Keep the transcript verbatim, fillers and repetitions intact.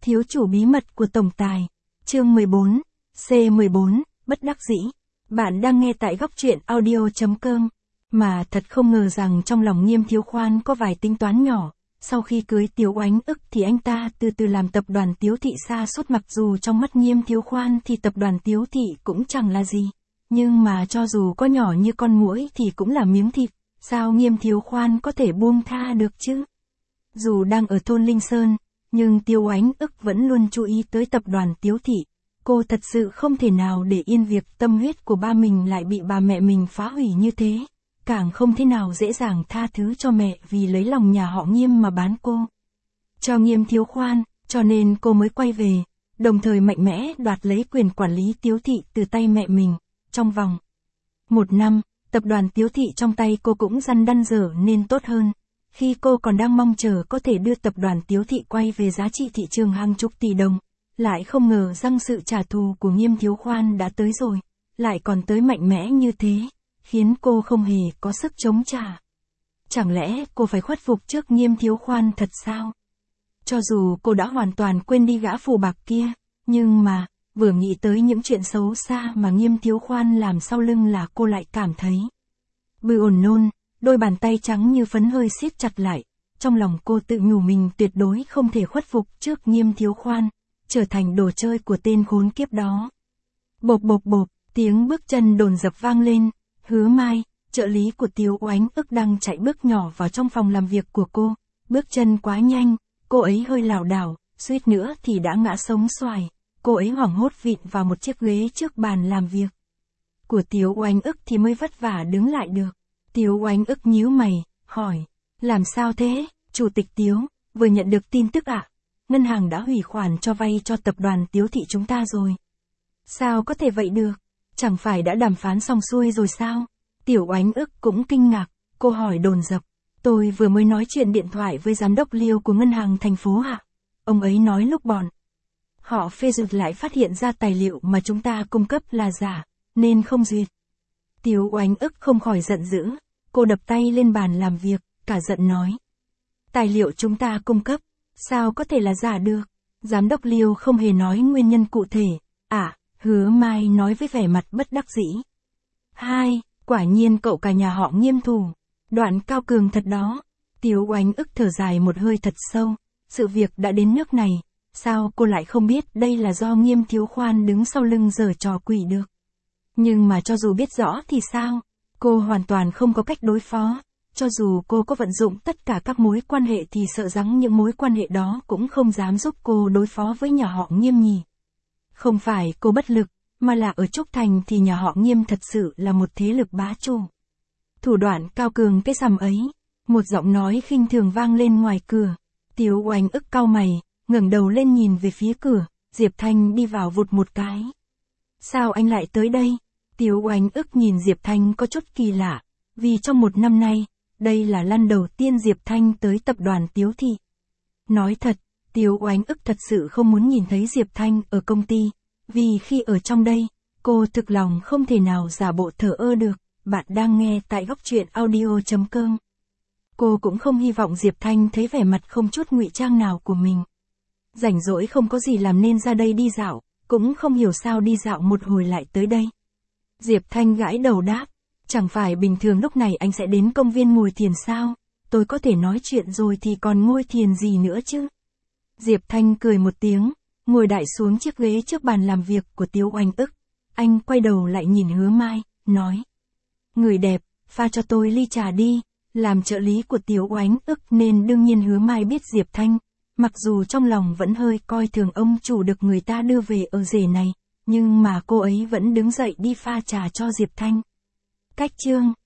Thiếu chủ bí mật của tổng tài. Chương mười bốn. C mười bốn, bất đắc dĩ. Bạn đang nghe tại góc truyện audio chấm com. Mà thật không ngờ rằng trong lòng Nghiêm Thiếu Khoan có vài tính toán nhỏ. Sau khi cưới Tiếu Oánh ức thì anh ta từ từ làm tập đoàn Tiếu Thị sa sút, mặc dù trong mắt Nghiêm Thiếu Khoan thì tập đoàn Tiếu Thị cũng chẳng là gì. Nhưng mà cho dù có nhỏ như con muỗi thì cũng là miếng thịt, sao Nghiêm Thiếu Khoan có thể buông tha được chứ? Dù đang ở thôn Linh Sơn, nhưng Tiếu Oánh ức vẫn luôn chú ý tới tập đoàn Tiếu Thị. Cô thật sự không thể nào để yên việc tâm huyết của ba mình lại bị bà mẹ mình phá hủy như thế. Càng không thể nào dễ dàng tha thứ cho mẹ vì lấy lòng nhà họ Nghiêm mà bán cô cho Nghiêm Thiếu Khoan, cho nên cô mới quay về, đồng thời mạnh mẽ đoạt lấy quyền quản lý Tiếu Thị từ tay mẹ mình. Trong vòng một năm, tập đoàn Tiếu Thị trong tay cô cũng dần đăn dở nên tốt hơn. Khi cô còn đang mong chờ có thể đưa tập đoàn Tiếu Thị quay về giá trị thị trường hàng chục tỷ đồng, lại không ngờ rằng sự trả thù của Nghiêm Thiếu Khoan đã tới rồi, lại còn tới mạnh mẽ như thế, khiến cô không hề có sức chống trả. Chẳng lẽ cô phải khuất phục trước Nghiêm Thiếu Khoan thật sao? Cho dù cô đã hoàn toàn quên đi gã phù bạc kia, nhưng mà, vừa nghĩ tới những chuyện xấu xa mà Nghiêm Thiếu Khoan làm sau lưng là cô lại cảm thấy bư ổn nôn, đôi bàn tay trắng như phấn hơi siết chặt lại. Trong lòng cô tự nhủ mình tuyệt đối không thể khuất phục trước Nghiêm Thiếu Khoan, trở thành đồ chơi của tên khốn kiếp đó. Bộp bộp bộp, tiếng bước chân đồn dập vang lên. Hứa Mai, trợ lý của Tiếu Oánh ức đang chạy bước nhỏ vào trong phòng làm việc của cô. Bước chân quá nhanh, cô ấy hơi lảo đảo, suýt nữa thì đã ngã sống xoài. Cô ấy hoảng hốt vịn vào một chiếc ghế trước bàn làm việc của Tiếu Oánh ức thì mới vất vả đứng lại được. Tiếu Oánh ức nhíu mày, hỏi, làm sao thế, Chủ tịch Tiếu, vừa nhận được tin tức ạ? À? Ngân hàng đã hủy khoản cho vay cho tập đoàn Tiếu Thị chúng ta rồi. Sao có thể vậy được? Chẳng phải đã đàm phán xong xuôi rồi sao? Tiểu Oánh ức cũng kinh ngạc, cô hỏi đồn dập, tôi vừa mới nói chuyện điện thoại với giám đốc Liêu của ngân hàng thành phố ạ. À? Ông ấy nói lúc bọn họ phê duyệt lại phát hiện ra tài liệu mà chúng ta cung cấp là giả, nên không duyệt. Tiếu Oánh ức không khỏi giận dữ, cô đập tay lên bàn làm việc, cả giận nói. Tài liệu chúng ta cung cấp, sao có thể là giả được? Giám đốc Liêu không hề nói nguyên nhân cụ thể. À, Hứa Mai nói với vẻ mặt bất đắc dĩ. Hai, quả nhiên cậu cả nhà họ Nghiêm thù. Đoạn cao cường thật đó. Tiếu Oánh ức thở dài một hơi thật sâu. Sự việc đã đến nước này, sao cô lại không biết đây là do Nghiêm Thiếu Khoan đứng sau lưng giở trò quỷ được? Nhưng mà cho dù biết rõ thì sao? Cô hoàn toàn không có cách đối phó. Cho dù cô có vận dụng tất cả các mối quan hệ thì sợ rằng những mối quan hệ đó cũng không dám giúp cô đối phó với nhà họ Nghiêm nhỉ. Không phải cô bất lực, mà là ở Trúc Thành thì nhà họ Nghiêm thật sự là một thế lực bá chủ. Thủ đoạn cao cường cái sầm ấy. Một giọng nói khinh thường vang lên ngoài cửa. Tiếu Oánh ức cau mày, ngẩng đầu lên nhìn về phía cửa. Diệp Thanh đi vào vụt một cái. Sao anh lại tới đây? Tiếu Oánh ức nhìn Diệp Thanh có chút kỳ lạ. Vì trong một năm nay, đây là lần đầu tiên Diệp Thanh tới tập đoàn Tiếu Thị. Nói thật, Tiếu Oánh ức thật sự không muốn nhìn thấy Diệp Thanh ở công ty. Vì khi ở trong đây, cô thực lòng không thể nào giả bộ thờ ơ được. Bạn đang nghe tại góc truyện audio chấm com. Cô cũng không hy vọng Diệp Thanh thấy vẻ mặt không chút ngụy trang nào của mình. Rảnh rỗi không có gì làm nên ra đây đi dạo, cũng không hiểu sao đi dạo một hồi lại tới đây. Diệp Thanh gãi đầu đáp, chẳng phải bình thường lúc này anh sẽ đến công viên ngồi thiền sao? Tôi có thể nói chuyện rồi thì còn ngồi thiền gì nữa chứ? Diệp Thanh cười một tiếng, ngồi đại xuống chiếc ghế trước bàn làm việc của Tiếu Oánh ức. Anh quay đầu lại nhìn Hứa Mai, nói. Người đẹp, pha cho tôi ly trà đi. Làm trợ lý của Tiếu Oánh ức nên đương nhiên Hứa Mai biết Diệp Thanh. Mặc dù trong lòng vẫn hơi coi thường ông chủ được người ta đưa về ở rể này, nhưng mà cô ấy vẫn đứng dậy đi pha trà cho Diệp Thanh. Cách chương